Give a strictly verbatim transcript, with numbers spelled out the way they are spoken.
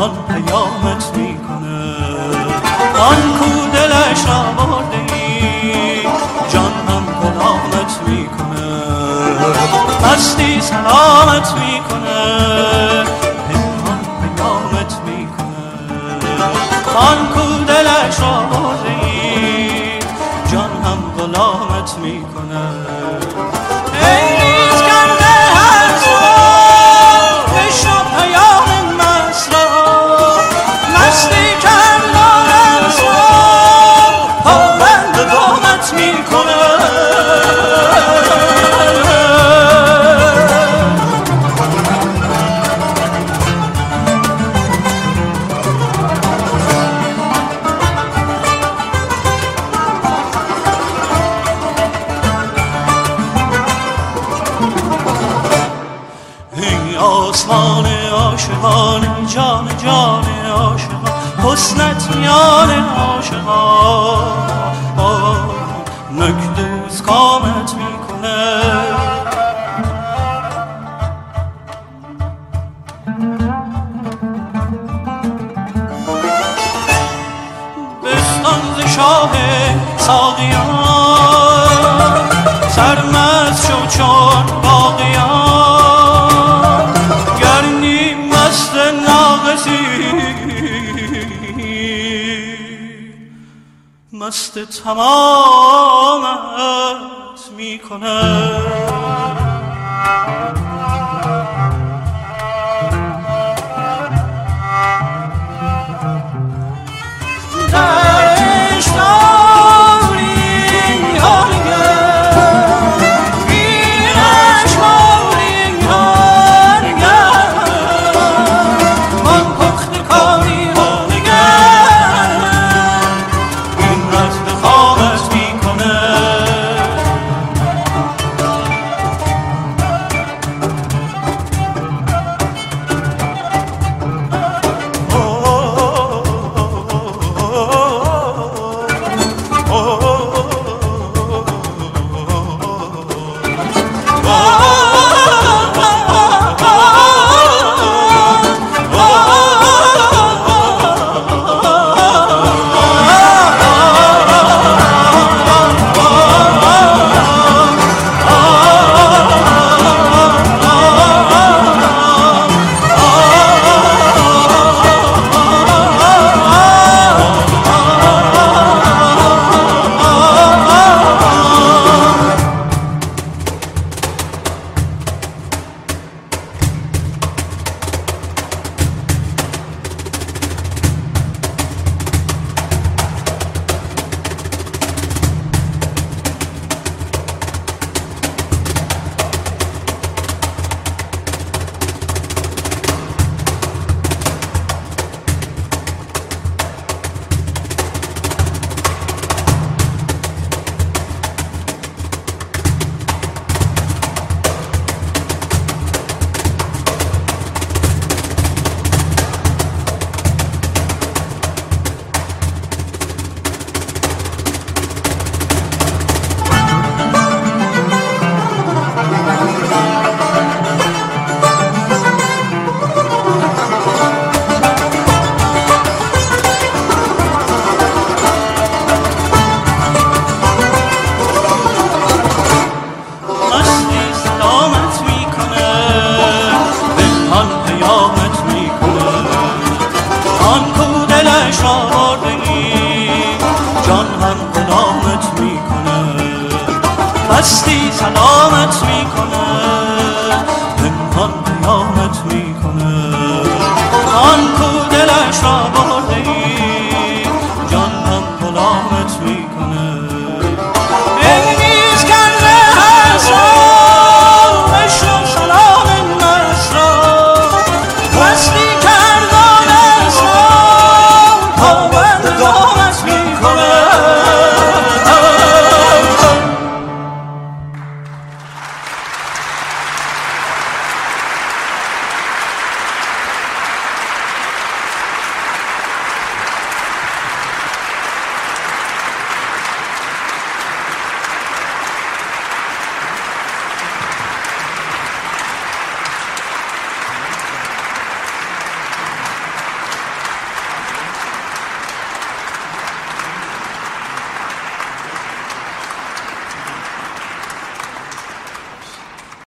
پنهان پیامت میکنه. آن کو دلش را برده ای جان هم غلامت میکنه. مستی سلامت میکنه پنهان پیامت میکنه. آن کو دلش را برده ای جان هم غلامت میکنه. ای ریز کرده هر سوال بشنو پیام مست را. مستی کرد آدم سوال پابند قامت میکنه. آسمان عاشقان جان جان عاشقان حسنت میان عاشقان نکدوز قامت میکنه. بستان ز شاه ساقیان سرمست شو چون باقیان. گرنی مست ناقصی مست تمامت میکنه. مستی سلامت میکنه.